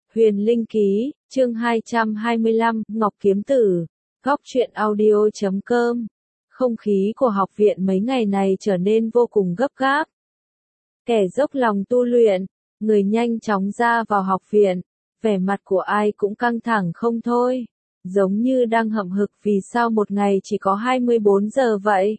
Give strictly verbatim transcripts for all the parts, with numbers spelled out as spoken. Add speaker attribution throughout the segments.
Speaker 1: Huyền Linh Ký, chương hai trăm hai mươi lăm, Ngọc Kiếm Tử, góc truyện audio chấm com. Không khí của học viện mấy ngày này trở nên vô cùng gấp gáp. Kẻ dốc lòng tu luyện, người nhanh chóng ra vào học viện, vẻ mặt của ai cũng căng thẳng không thôi, giống như đang hậm hực vì sao một ngày chỉ có hai mươi bốn giờ vậy.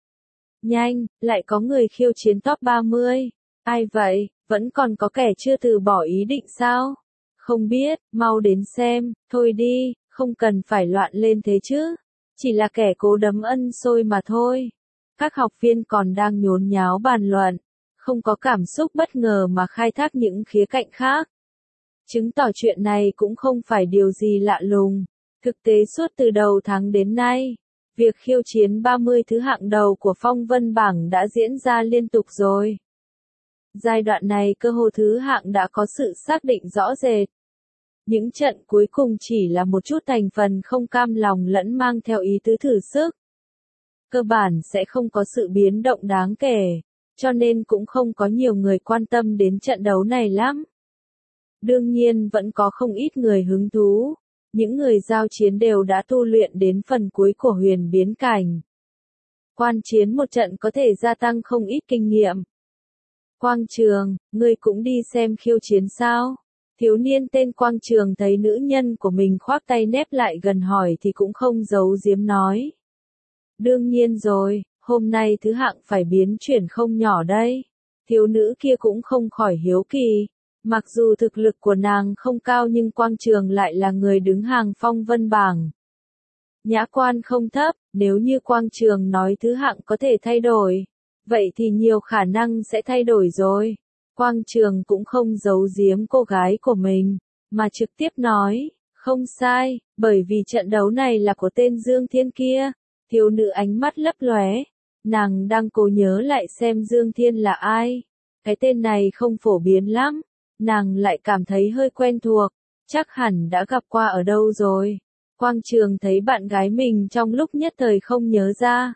Speaker 1: Nhanh, lại có người khiêu chiến top ba mươi, ai vậy, vẫn còn có kẻ chưa từ bỏ ý định sao? Không biết, mau đến xem, thôi đi, không cần phải loạn lên thế chứ, chỉ là kẻ cố đấm ân xôi mà thôi. Các học viên còn đang nhốn nháo bàn luận, không có cảm xúc bất ngờ mà khai thác những khía cạnh khác. Chứng tỏ chuyện này cũng không phải điều gì lạ lùng. Thực tế suốt từ đầu tháng đến nay, việc khiêu chiến ba mươi thứ hạng đầu của phong vân bảng đã diễn ra liên tục rồi. Giai đoạn này cơ hồ thứ hạng đã có sự xác định rõ rệt. Những trận cuối cùng chỉ là một chút thành phần không cam lòng lẫn mang theo ý tứ thử sức. Cơ bản sẽ không có sự biến động đáng kể, cho nên cũng không có nhiều người quan tâm đến trận đấu này lắm. Đương nhiên vẫn có không ít người hứng thú, những người giao chiến đều đã tu luyện đến phần cuối của huyền biến cảnh. Quan chiến một trận có thể gia tăng không ít kinh nghiệm. Quang Trường, ngươi cũng đi xem khiêu chiến sao? Thiếu niên tên Quang Trường thấy nữ nhân của mình khoác tay nép lại gần hỏi thì cũng không giấu giếm nói. Đương nhiên rồi, hôm nay thứ hạng phải biến chuyển không nhỏ đây. Thiếu nữ kia cũng không khỏi hiếu kỳ. Mặc dù thực lực của nàng không cao nhưng Quang Trường lại là người đứng hàng phong vân bảng. Nhã quan không thấp, nếu như Quang Trường nói thứ hạng có thể thay đổi, vậy thì nhiều khả năng sẽ thay đổi rồi. Quang Trường cũng không giấu giếm cô gái của mình, mà trực tiếp nói, không sai, bởi vì trận đấu này là của tên Dương Thiên kia. Thiếu nữ ánh mắt lấp lóe, nàng đang cố nhớ lại xem Dương Thiên là ai. Cái tên này không phổ biến lắm, nàng lại cảm thấy hơi quen thuộc, chắc hẳn đã gặp qua ở đâu rồi. Quang Trường thấy bạn gái mình trong lúc nhất thời không nhớ ra,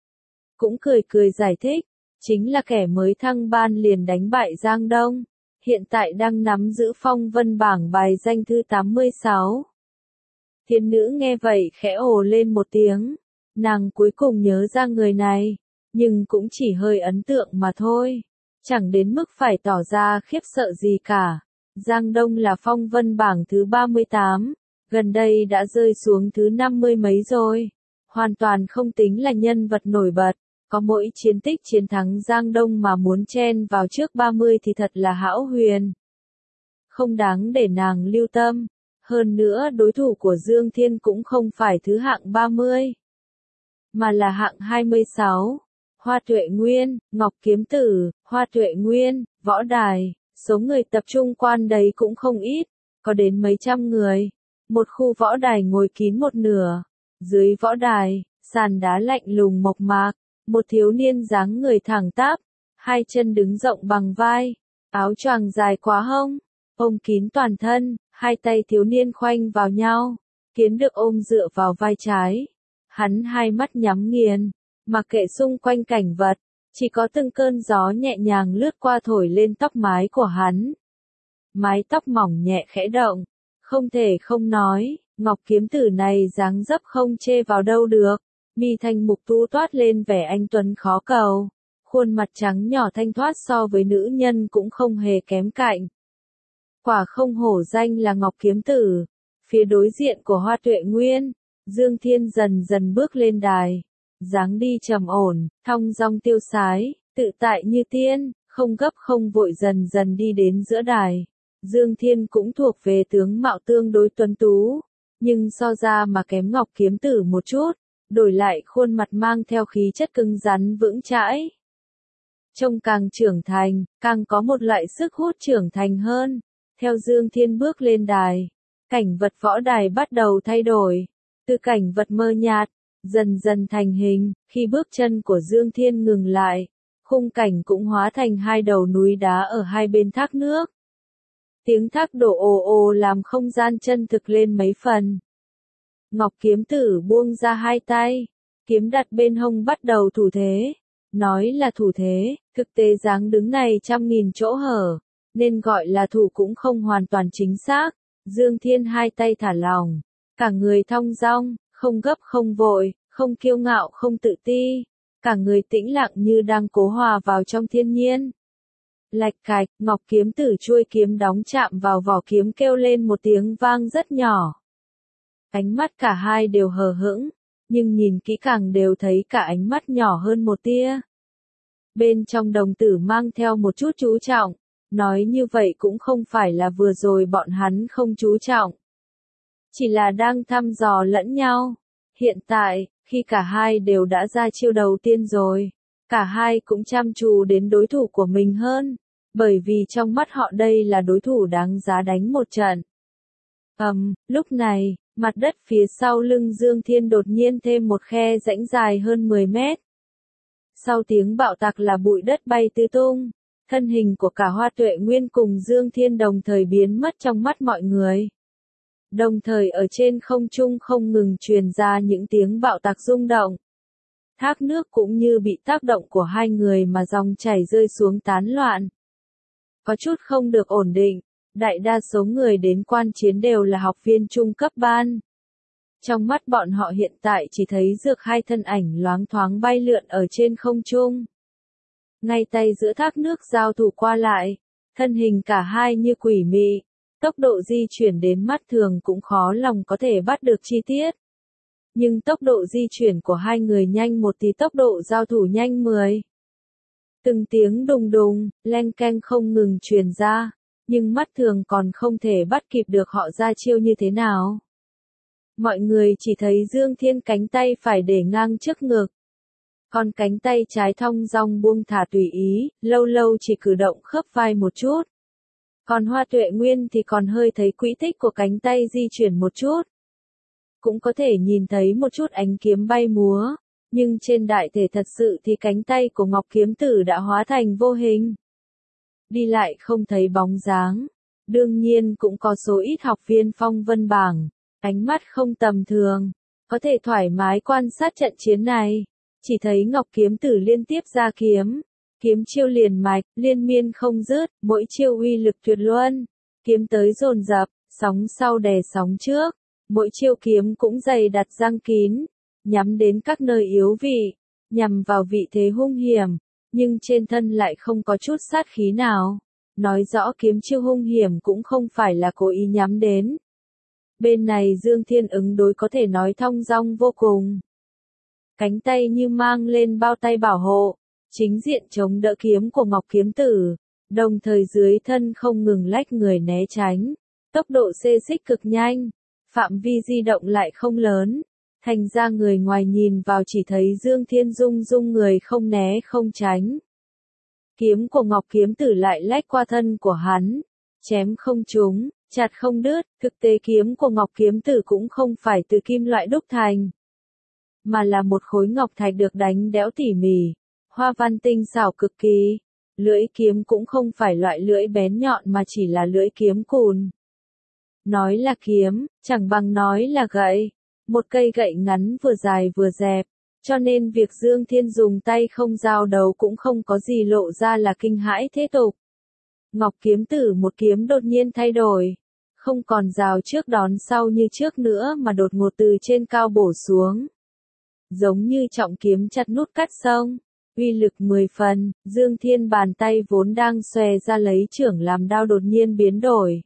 Speaker 1: cũng cười cười giải thích, chính là kẻ mới thăng ban liền đánh bại Giang Đông, hiện tại đang nắm giữ phong vân bảng bài danh thứ tám mươi sáu. Thiên nữ nghe vậy khẽ ồ lên một tiếng, nàng cuối cùng nhớ ra người này, nhưng cũng chỉ hơi ấn tượng mà thôi, chẳng đến mức phải tỏ ra khiếp sợ gì cả. Giang Đông là phong vân bảng thứ ba mươi tám, gần đây đã rơi xuống thứ năm mươi mấy rồi, hoàn toàn không tính là nhân vật nổi bật. Có mỗi chiến tích chiến thắng Giang Đông mà muốn chen vào trước ba mươi thì thật là hão huyền. Không đáng để nàng lưu tâm. Hơn nữa đối thủ của Dương Thiên cũng không phải thứ hạng ba mươi, mà là hạng hai mươi sáu. Hoa Tuệ Nguyên, Ngọc Kiếm Tử, Hoa Tuệ Nguyên, võ đài, số người tập trung quan đấy cũng không ít, có đến mấy trăm người. Một khu võ đài ngồi kín một nửa. Dưới võ đài, sàn đá lạnh lùng mộc mạc. Một thiếu niên dáng người thẳng tắp, hai chân đứng rộng bằng vai, áo choàng dài quá hông, ôm kín toàn thân, hai tay thiếu niên khoanh vào nhau, kiếm được ôm dựa vào vai trái. Hắn hai mắt nhắm nghiền, mặc kệ xung quanh cảnh vật, chỉ có từng cơn gió nhẹ nhàng lướt qua thổi lên tóc mái của hắn. Mái tóc mỏng nhẹ khẽ động, không thể không nói, Ngọc Kiếm Tử này dáng dấp không chê vào đâu được. Mi thanh mục tú toát lên vẻ anh tuấn khó cầu, khuôn mặt trắng nhỏ thanh thoát so với nữ nhân cũng không hề kém cạnh. Quả không hổ danh là Ngọc Kiếm Tử. Phía đối diện của Hoa Tuệ Nguyên, Dương Thiên dần dần bước lên đài, dáng đi trầm ổn, thong dong tiêu sái, tự tại như tiên, không gấp không vội dần dần đi đến giữa đài. Dương Thiên cũng thuộc về tướng mạo tương đối tuấn tú, nhưng so ra mà kém Ngọc Kiếm Tử một chút. Đổi lại khuôn mặt mang theo khí chất cứng rắn vững chãi. Trông càng trưởng thành, càng có một loại sức hút trưởng thành hơn. Theo Dương Thiên bước lên đài, cảnh vật võ đài bắt đầu thay đổi. Từ cảnh vật mơ nhạt, dần dần thành hình, khi bước chân của Dương Thiên ngừng lại, khung cảnh cũng hóa thành hai đầu núi đá ở hai bên thác nước. Tiếng thác đổ ồ ồ làm không gian chân thực lên mấy phần. Ngọc Kiếm Tử buông ra hai tay, kiếm đặt bên hông bắt đầu thủ thế. Nói là thủ thế, thực tế dáng đứng này trăm nghìn chỗ hở, nên gọi là thủ cũng không hoàn toàn chính xác. Dương Thiên hai tay thả lỏng, cả người thong dong, không gấp không vội, không kiêu ngạo không tự ti, cả người tĩnh lặng như đang cố hòa vào trong thiên nhiên. Lạch cạch, ngọc kiếm tử chuôi kiếm đóng chạm vào vỏ kiếm kêu lên một tiếng vang rất nhỏ. Ánh mắt cả hai đều hờ hững, nhưng nhìn kỹ càng đều thấy cả ánh mắt nhỏ hơn một tia. Bên trong đồng tử mang theo một chút chú trọng, nói như vậy cũng không phải là vừa rồi bọn hắn không chú trọng. Chỉ là đang thăm dò lẫn nhau. Hiện tại, khi cả hai đều đã ra chiêu đầu tiên rồi, cả hai cũng chăm chú đến đối thủ của mình hơn, bởi vì trong mắt họ đây là đối thủ đáng giá đánh một trận. Ầm, um, lúc này, mặt đất phía sau lưng Dương Thiên đột nhiên thêm một khe rãnh dài hơn mười mét. Sau tiếng bạo tạc là bụi đất bay tứ tung, thân hình của cả Hoa Tuệ Nguyên cùng Dương Thiên đồng thời biến mất trong mắt mọi người. Đồng thời ở trên không trung không ngừng truyền ra những tiếng bạo tạc rung động. Thác nước cũng như bị tác động của hai người mà dòng chảy rơi xuống tán loạn. Có chút không được ổn định, đại đa số người đến quan chiến đều là học viên trung cấp ban. Trong mắt bọn họ hiện tại chỉ thấy dược hai thân ảnh loáng thoáng bay lượn ở trên không trung. Ngay tay giữa thác nước giao thủ qua lại, thân hình cả hai như quỷ mị, tốc độ di chuyển đến mắt thường cũng khó lòng có thể bắt được chi tiết. Nhưng tốc độ di chuyển của hai người nhanh một thì tốc độ giao thủ nhanh mười. Từng tiếng đùng đùng, leng keng không ngừng truyền ra, nhưng mắt thường còn không thể bắt kịp được họ ra chiêu như thế nào. Mọi người chỉ thấy Dương Thiên cánh tay phải để ngang trước ngực, còn cánh tay trái thong dong buông thả tùy ý, lâu lâu chỉ cử động khớp vai một chút. Còn Hoa Tuệ Nguyên thì còn hơi thấy quỹ tích của cánh tay di chuyển một chút. Cũng có thể nhìn thấy một chút ánh kiếm bay múa, nhưng trên đại thể thật sự thì cánh tay của Ngọc Kiếm Tử đã hóa thành vô hình. Đi lại không thấy bóng dáng. Đương nhiên cũng có số ít học viên phong vân bảng, ánh mắt không tầm thường, có thể thoải mái quan sát trận chiến này. Chỉ thấy Ngọc Kiếm Tử liên tiếp ra kiếm, kiếm chiêu liền mạch, liên miên không dứt, mỗi chiêu uy lực tuyệt luân, kiếm tới dồn dập, sóng sau đè sóng trước, mỗi chiêu kiếm cũng dày đặt răng kín, nhắm đến các nơi yếu vị, nhằm vào vị thế hung hiểm, nhưng trên thân lại không có chút sát khí nào, nói rõ kiếm chiêu hung hiểm cũng không phải là cố ý nhắm đến. Bên này Dương Thiên ứng đối có thể nói thong dong vô cùng. Cánh tay như mang lên bao tay bảo hộ, chính diện chống đỡ kiếm của Ngọc Kiếm Tử, đồng thời dưới thân không ngừng lách người né tránh, tốc độ xê xích cực nhanh, phạm vi di động lại không lớn, thành ra người ngoài nhìn vào chỉ thấy Dương Thiên rung rung người không né không tránh. Kiếm của Ngọc Kiếm Tử lại lách qua thân của hắn, chém không trúng, chặt không đứt, thực tế kiếm của Ngọc Kiếm Tử cũng không phải từ kim loại đúc thành, mà là một khối ngọc thạch được đánh đẽo tỉ mỉ, hoa văn tinh xảo cực kỳ. Lưỡi kiếm cũng không phải loại lưỡi bén nhọn mà chỉ là lưỡi kiếm cùn. Nói là kiếm, chẳng bằng nói là gậy, một cây gậy ngắn vừa dài vừa dẹp, cho nên việc Dương Thiên dùng tay không giao đấu cũng không có gì lộ ra là kinh hãi thế tục. Ngọc Kiếm Tử một kiếm đột nhiên thay đổi, không còn rào trước đón sau như trước nữa mà đột ngột từ trên cao bổ xuống. Giống như trọng kiếm chặt nút cắt sông, uy lực mười phần, Dương Thiên bàn tay vốn đang xòe ra lấy chưởng làm đao đột nhiên biến đổi.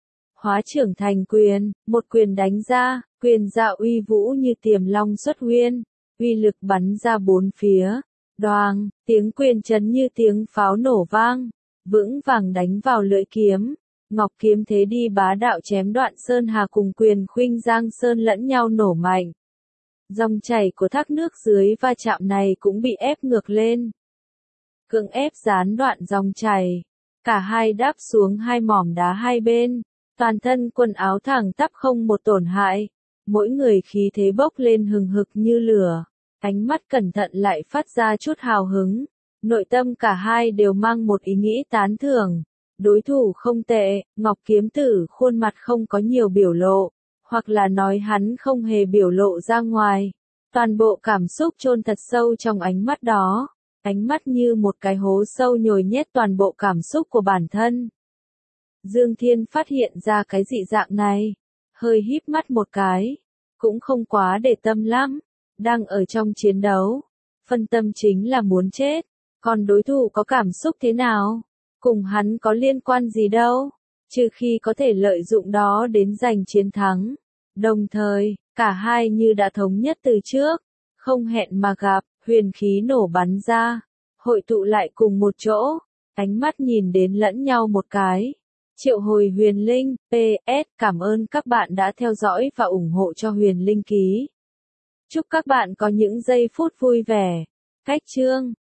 Speaker 1: Hóa chưởng thành quyền, một quyền đánh ra, quyền ra uy vũ như tiềm long xuất huyên, uy lực bắn ra bốn phía, đoàng, tiếng quyền chấn như tiếng pháo nổ vang, vững vàng đánh vào lưỡi kiếm. Ngọc kiếm thế đi bá đạo chém đoạn sơn hà cùng quyền khuynh giang sơn lẫn nhau nổ mạnh. Dòng chảy của thác nước dưới va chạm này cũng bị ép ngược lên. Cưỡng ép gián đoạn dòng chảy. Cả hai đáp xuống hai mỏm đá hai bên. Toàn thân quần áo thẳng tắp không một tổn hại. Mỗi người khí thế bốc lên hừng hực như lửa. Ánh mắt cẩn thận lại phát ra chút hào hứng. Nội tâm cả hai đều mang một ý nghĩ tán thưởng. Đối thủ không tệ, Ngọc Kiếm Tử khuôn mặt không có nhiều biểu lộ. Hoặc là nói hắn không hề biểu lộ ra ngoài. Toàn bộ cảm xúc chôn thật sâu trong ánh mắt đó. Ánh mắt như một cái hố sâu nhồi nhét toàn bộ cảm xúc của bản thân. Dương Thiên phát hiện ra cái dị dạng này, hơi híp mắt một cái, cũng không quá để tâm lắm, đang ở trong chiến đấu, phân tâm chính là muốn chết, còn đối thủ có cảm xúc thế nào, cùng hắn có liên quan gì đâu, trừ khi có thể lợi dụng đó đến giành chiến thắng. Đồng thời, cả hai như đã thống nhất từ trước, không hẹn mà gặp, huyền khí nổ bắn ra, hội tụ lại cùng một chỗ, ánh mắt nhìn đến lẫn nhau một cái. Triệu hồi huyền linh, pê ét, cảm ơn các bạn đã theo dõi và ủng hộ cho huyền linh ký. Chúc các bạn có những giây phút vui vẻ. Cách chương